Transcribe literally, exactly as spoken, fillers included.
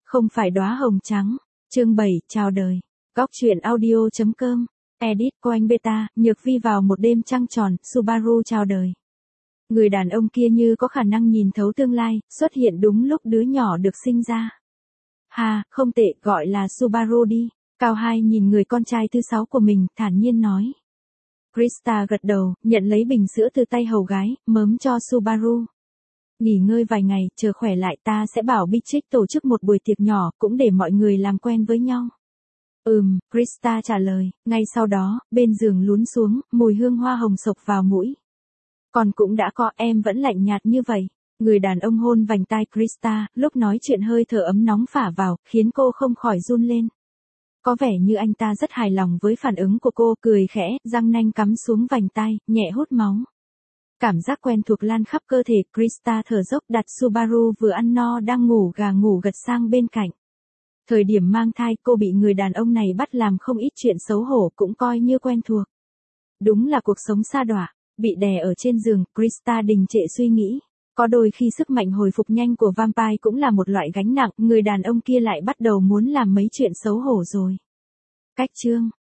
Không phải đóa hồng trắng. Chương bảy, chào đời. Góc truyện audio chấm com. Edit Coin Beta, Nhược Vi vào một đêm trăng tròn, Subaru chào đời. Người đàn ông kia như có khả năng nhìn thấu tương lai, xuất hiện đúng lúc đứa nhỏ được sinh ra. Ha, không tệ, gọi là Subaru đi. Cao Hai nhìn người con trai thứ sáu của mình, thản nhiên nói. Krista gật đầu, nhận lấy bình sữa từ tay hầu gái, mớm cho Subaru. Nghỉ ngơi vài ngày, chờ khỏe lại ta sẽ bảo Big Chick tổ chức một buổi tiệc nhỏ, cũng để mọi người làm quen với nhau. Ừm, Krista trả lời, ngay sau đó, bên giường lún xuống, mùi hương hoa hồng sộc vào mũi. Còn cũng đã có, em vẫn lạnh nhạt như vậy. Người đàn ông hôn vành tai Krista, lúc nói chuyện hơi thở ấm nóng phả vào, khiến cô không khỏi run lên. Có vẻ như anh ta rất hài lòng với phản ứng của cô, cười khẽ, răng nanh cắm xuống vành tai, nhẹ hút máu. Cảm giác quen thuộc lan khắp cơ thể, Krista thở dốc đặt Subaru vừa ăn no đang ngủ gà ngủ gật sang bên cạnh. Thời điểm mang thai cô bị người đàn ông này bắt làm không ít chuyện xấu hổ cũng coi như quen thuộc. Đúng là cuộc sống sa đọa, bị đè ở trên giường, Krista đình trệ suy nghĩ. Có đôi khi sức mạnh hồi phục nhanh của vampire cũng là một loại gánh nặng, người đàn ông kia lại bắt đầu muốn làm mấy chuyện xấu hổ rồi. Cách chương